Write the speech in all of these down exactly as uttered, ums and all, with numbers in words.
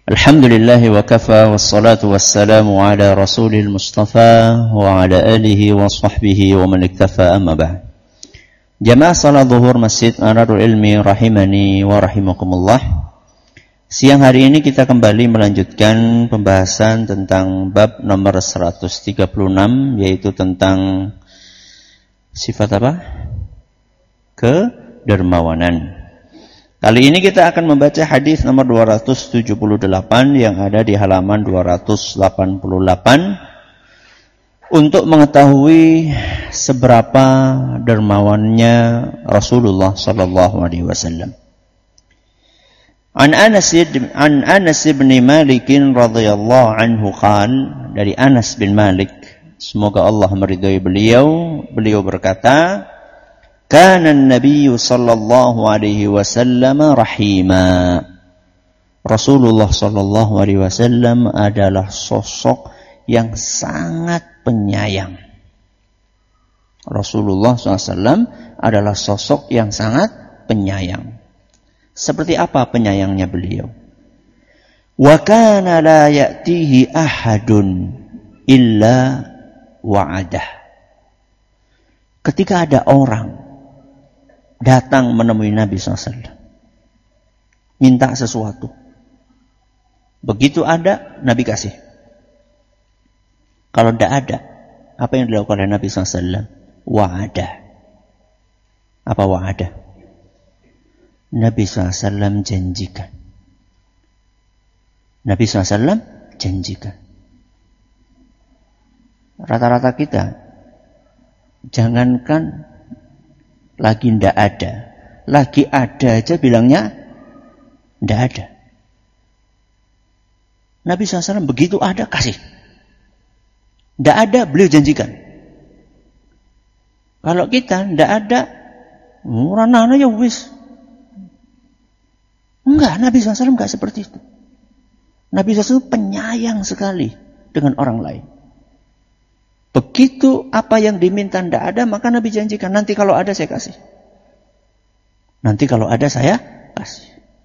Alhamdulillah wa kafa wassalatu wassalamu ala rasulil mustafa wa ala alihi wa sahbihi wa man iktafa amma ba'd. Jamaah salat zuhur Masjid Anwarul Ilmi rahimani wa rahimakumullah. Siang hari ini kita kembali melanjutkan pembahasan tentang bab nomor seratus tiga puluh enam, yaitu tentang sifat apa? Kedermawanan. Kali ini kita akan membaca hadis nomor dua ratus tujuh puluh delapan yang ada di halaman dua ratus delapan puluh delapan untuk mengetahui seberapa dermawannya Rasulullah sallallahu alaihi wasallam. An Anas an Anas bin Malik radhiyallahu anhu qal, dari Anas bin Malik, semoga Allah meridhai beliau, beliau berkata, Kana an-nabiy sallallahu alaihi wasallam rahima. Rasulullah sallallahu alaihi wasallam adalah sosok yang sangat penyayang. Rasulullah sallallahu alaihi wasallam adalah sosok yang sangat penyayang. Seperti apa penyayangnya beliau? Wa kana la ya'tihi ahadun illa wa'adah. Ketika ada orang datang menemui Nabi shallallahu alaihi wasallam, minta sesuatu, begitu ada, Nabi kasih. Kalau tidak ada, apa yang dilakukan oleh Nabi shallallahu alaihi wasallam? Wa'adah. Apa wa'adah? Nabi shallallahu alaihi wasallam janjikan. Nabi shallallahu alaihi wasallam janjikan. Rata-rata kita, jangankan lagi ndak ada, lagi ada aja bilangnya ndak ada. Nabi shallallahu alaihi wasallam begitu ada, kasih. Ndak ada, beliau janjikan. Kalau kita ndak ada, murana ya wis. Enggak, Nabi shallallahu alaihi wasallam enggak seperti itu. Nabi shallallahu alaihi wasallam penyayang sekali dengan orang lain. Begitu apa yang diminta tidak ada, maka Nabi janjikan, nanti kalau ada saya kasih. Nanti kalau ada saya kasih.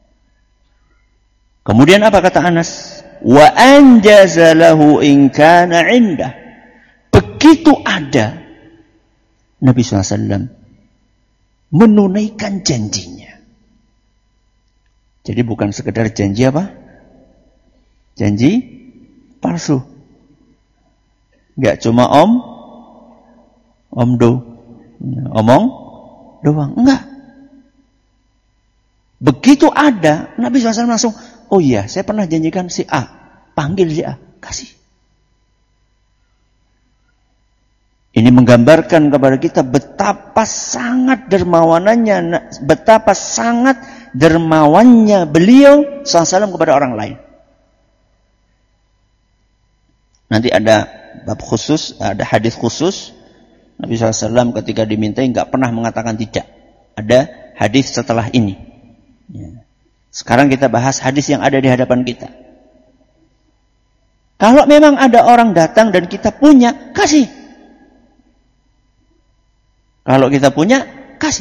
Kemudian apa kata Anas? Wa anjaza lahu in kana indah. Begitu ada, Nabi shallallahu alaihi wasallam menunaikan janjinya. Jadi bukan sekedar janji apa? Janji palsu. Enggak cuma om, om do, omong doang. Enggak. Begitu ada, Nabi shallallahu alaihi wasallam langsung, oh iya, saya pernah janjikan si A, panggil si A, kasih. Ini menggambarkan kepada kita betapa sangat dermawanannya, betapa sangat dermawannya beliau shallallahu alaihi wasallam kepada orang lain. Nanti ada bab khusus, ada hadis khusus. Nabi shallallahu alaihi wasallam ketika dimintai enggak pernah mengatakan tidak. Ada hadis setelah ini. Ya. Sekarang kita bahas hadis yang ada di hadapan kita. Kalau memang ada orang datang dan kita punya, kasih. Kalau kita punya, kasih.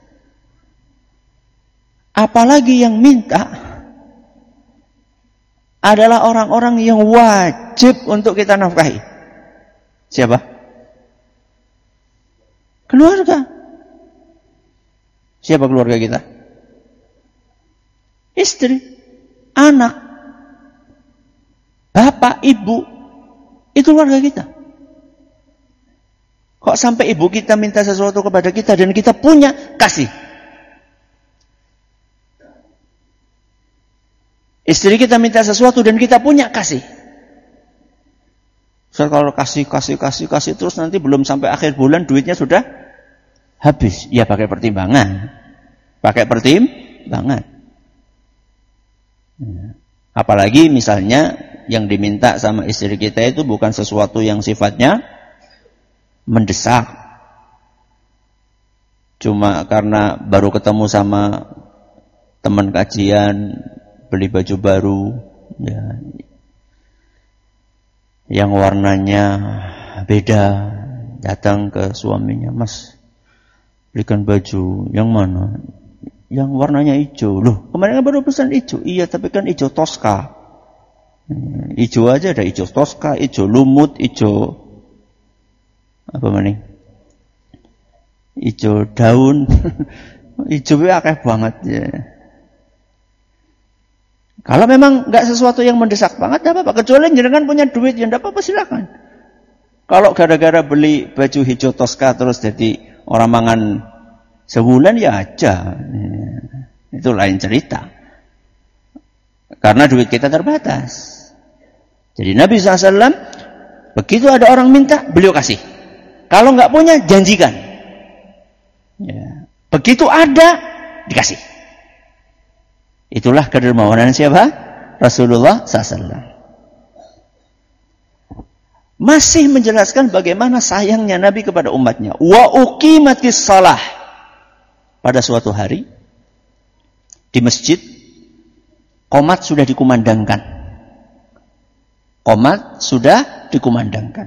Apalagi yang minta adalah orang-orang yang wajib untuk kita nafkahi. Siapa? Keluarga. Siapa keluarga kita? Istri, anak, bapak, ibu. Itu keluarga kita. Kok sampai ibu kita minta sesuatu kepada kita dan kita punya, kasih. Istri kita minta sesuatu dan kita punya, kasih. So, kalau kasih, kasih, kasih, kasih terus nanti belum sampai akhir bulan duitnya sudah habis. Ya pakai pertimbangan. Pakai pertimbangan. Apalagi misalnya yang diminta sama istri kita itu bukan sesuatu yang sifatnya mendesak. Cuma karena baru ketemu sama teman kajian, beli baju baru, ya, yang warnanya beda, datang ke suaminya, Mas, belikan baju yang mana? Yang warnanya hijau. Loh, kemarin kan baru pesan hijau. Iya, tapi kan hijau Tosca. Ijo aja ada ijo toska, ijo lumut, ijo apa maning? Ijo daun. Ijo wae akeh banget ya. Kalau memang enggak sesuatu yang mendesak banget, enggak apa-apa. Kecuali jenengan punya duit, ya enggak apa-apa, silakan. Kalau gara-gara beli baju hijau toska terus jadi orang mangan sebulan, ya aja. Itu lain cerita. Karena duit kita terbatas. Jadi Nabi shallallahu alaihi wasallam begitu ada orang minta, beliau kasih. Kalau enggak punya, janjikan. Ya. Begitu ada, dikasih. Itulah kedermawanan siapa? Rasulullah shallallahu alaihi wasallam. Masih menjelaskan bagaimana sayangnya Nabi kepada umatnya. Wa uqimatis shalah. Pada suatu hari, di masjid, qomat sudah dikumandangkan. Qomat sudah dikumandangkan.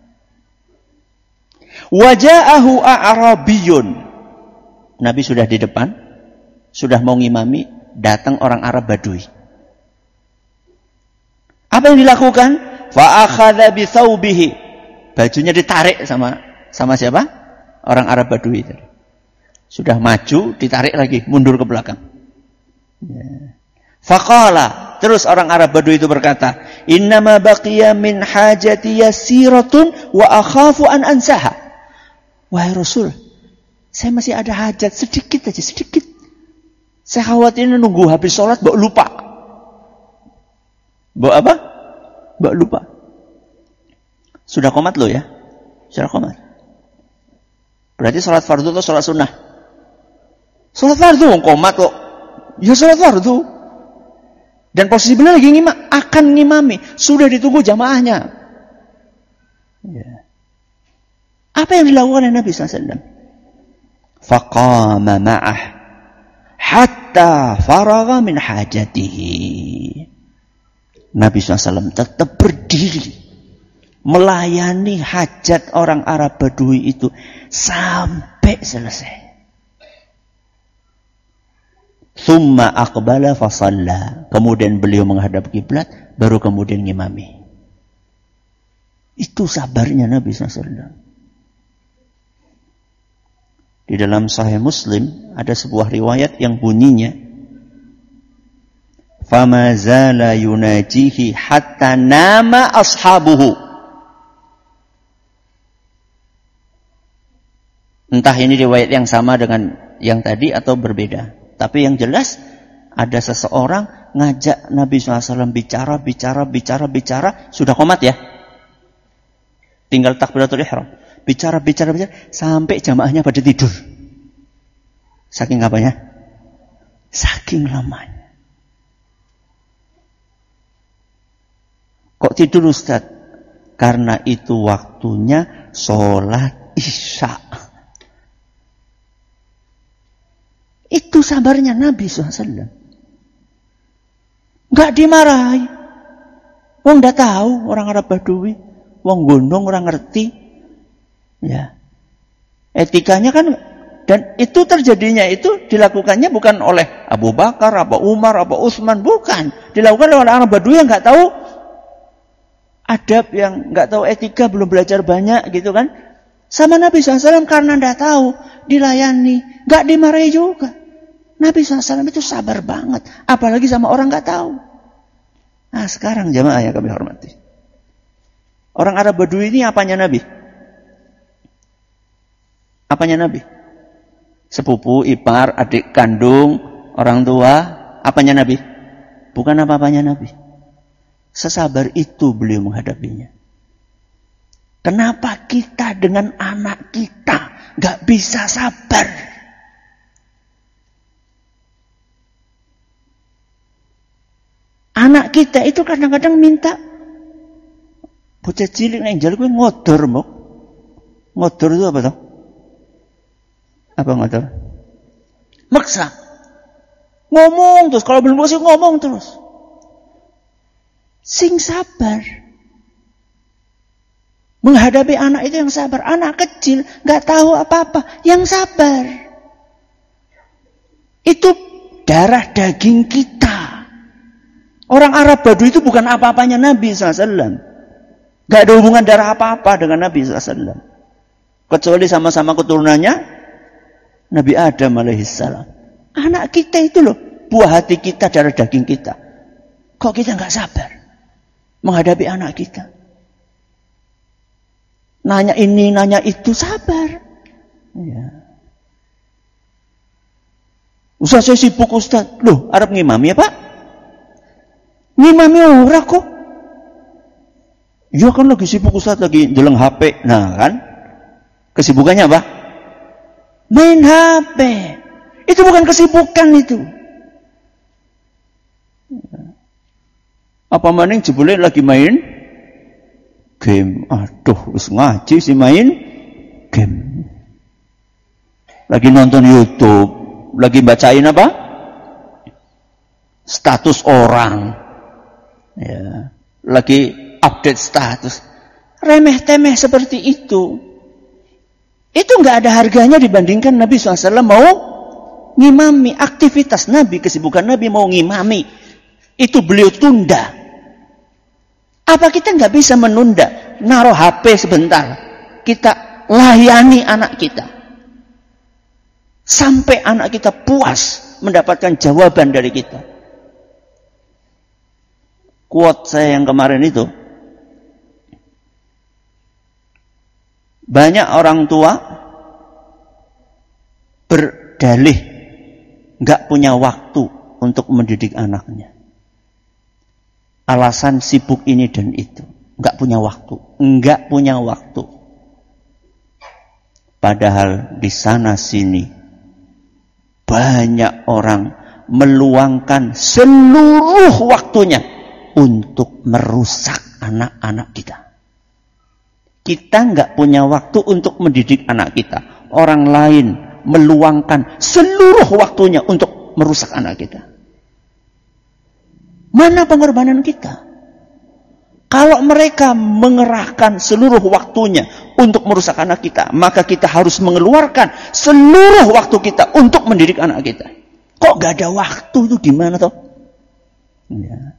Waja'ahu a'rabiyun. Nabi sudah di depan, sudah mau ngimami, datang orang Arab Badui. Apa yang dilakukan? Fa akhadha bi thawbihi. Bajunya ditarik sama sama siapa? Orang Arab Badui itu. Sudah maju, ditarik lagi, mundur ke belakang. Ya. Faqala, terus orang Arab Badui itu berkata, "Innama baqiya min hajati yasiratun wa akhafu an ansaha." Wahai Rasul, saya masih ada hajat sedikit aja, sedikit. Saya khawatir nunggu habis sholat, mbok lupa. Mbok apa? Mbok lupa. Sudah qomat lo ya? Sudah qomat. Berarti sholat fardu atau sholat sunnah? Sholat fardu, qomat kok. Ya sholat fardu. Dan posisi beliau lagi ngimam, akan ngimami. Sudah ditunggu jamaahnya. Ya. Apa yang dilakukan oleh Nabi shallallahu alaihi wasallam? Faqama ma'ah hatta faragha min hajatihi. Nabi shallallahu alaihi wasallam tetap berdiri melayani hajat orang Arab Badui itu sampai selesai. Thumma aqbala fa shalla. Kemudian beliau menghadap kiblat, baru kemudian ngimami. Itu sabarnya Nabi shallallahu alaihi wasallam. Di dalam Sahih Muslim ada sebuah riwayat yang bunyinya, "Fama zala yunajihi hatta nama ashabuhu." Entah ini riwayat yang sama dengan yang tadi atau berbeda. Tapi yang jelas ada seseorang ngajak Nabi shallallahu alaihi wasallam bicara, bicara, bicara, bicara. Sudah qomat ya. Tinggal takbiratul ihram. Bicara, bicara, bicara. Sampai jamaahnya pada tidur. Saking apanya? Saking lamanya. Kok tidur Ustaz? Karena itu waktunya sholat isya. Itu sabarnya Nabi shallallahu alaihi wasallam. Enggak dimarahi. Wong udah tahu orang Arab Badui. Wong gunung orang ngerti. Ya. Etikanya kan, dan itu terjadinya itu dilakukannya bukan oleh Abu Bakar, apa Umar, apa Utsman, bukan. Dilakukan oleh orang Badui yang enggak tahu adab, yang enggak tahu etika, belum belajar banyak gitu kan. Sama Nabi shallallahu alaihi wasallam karena enggak tahu, dilayani, enggak dimarahi juga. Nabi shallallahu alaihi wasallam itu sabar banget. Apalagi sama orang enggak tahu. Nah sekarang jamaah yang kami hormati. Orang Arab Badui ini apanya Nabi? Apanya Nabi? Sepupu, ipar, adik kandung, orang tua. Apanya Nabi? Bukan apa-apanya Nabi. Sesabar itu beliau menghadapinya. Kenapa kita dengan anak kita gak bisa sabar? Anak kita itu kadang-kadang minta, bocah cilik nek njaluk kuwi ngodor, Mbok. Ngodor itu apa toh? Apa ngodor? Maksa. Ngomong terus, kalau belum puas ngomong terus. Sing sabar. Menghadapi anak itu yang sabar. Anak kecil gak tahu apa-apa, yang sabar. Itu darah daging kita. Orang Arab Badui itu bukan apa-apanya Nabi shallallahu alaihi wasallam. Gak ada hubungan darah apa-apa dengan Nabi shallallahu alaihi wasallam. Kecuali sama-sama keturunannya Nabi Adam alaihissalam. Anak kita itu loh, buah hati kita, darah daging kita. Kok kita gak sabar menghadapi anak kita? Nanya ini, nanya itu, sabar. Ya. Ustaz saya sibuk Ustaz. Loh, Arab ngimami ya Pak? Ngimami ora kok. Iya kan lagi sibuk Ustaz, lagi deleng H P. Nah kan, kesibukannya apa? Main H P. Itu bukan kesibukan itu. Apa maning jebule lagi main game. Aduh, wis ngaji sih main game. Lagi nonton YouTube, lagi bacain apa? Status orang. Ya, lagi update status. Remeh-temeh seperti itu. Itu enggak ada harganya dibandingkan Nabi shallallahu alaihi wasallam mau ngimami. Aktivitas Nabi, kesibukan Nabi mau ngimami. Itu beliau tunda. Apa kita enggak bisa menunda? Naruh H P sebentar. Kita layani anak kita. Sampai anak kita puas mendapatkan jawaban dari kita. Quote saya yang kemarin itu. Banyak orang tua berdalih nggak punya waktu untuk mendidik anaknya. Alasan sibuk ini dan itu. Nggak punya waktu. Nggak punya waktu. Padahal di sana sini banyak orang meluangkan seluruh waktunya untuk merusak anak-anak kita. Kita nggak punya waktu untuk mendidik anak kita. Orang lain meluangkan seluruh waktunya untuk merusak anak kita. Mana pengorbanan kita? Kalau mereka mengerahkan seluruh waktunya untuk merusak anak kita, maka kita harus mengeluarkan seluruh waktu kita untuk mendidik anak kita. Kok nggak ada waktu itu gimana toh? Ya.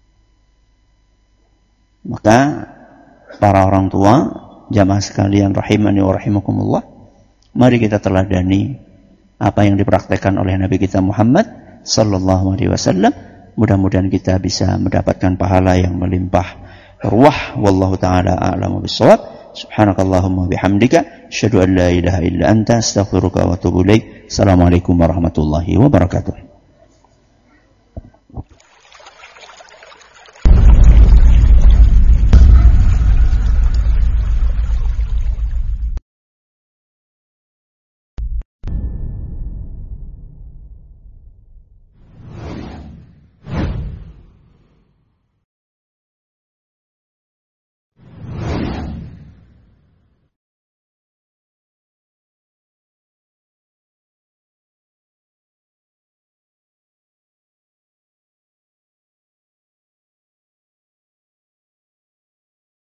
Maka para orang tua, jamaah sekalian rahimani wa rahimakumullah, mari kita teladani apa yang dipraktekkan oleh Nabi kita Muhammad sallallahu alaihi wasallam. Mudah-mudahan kita bisa mendapatkan pahala yang melimpah ruah. Wallahu taala a'lamu bissawab. Subhanakallahumma bihamdika asyhadu an la ilaha illa anta astaghfiruka wa atubu ilaik. Assalamualaikum warahmatullahi wabarakatuh.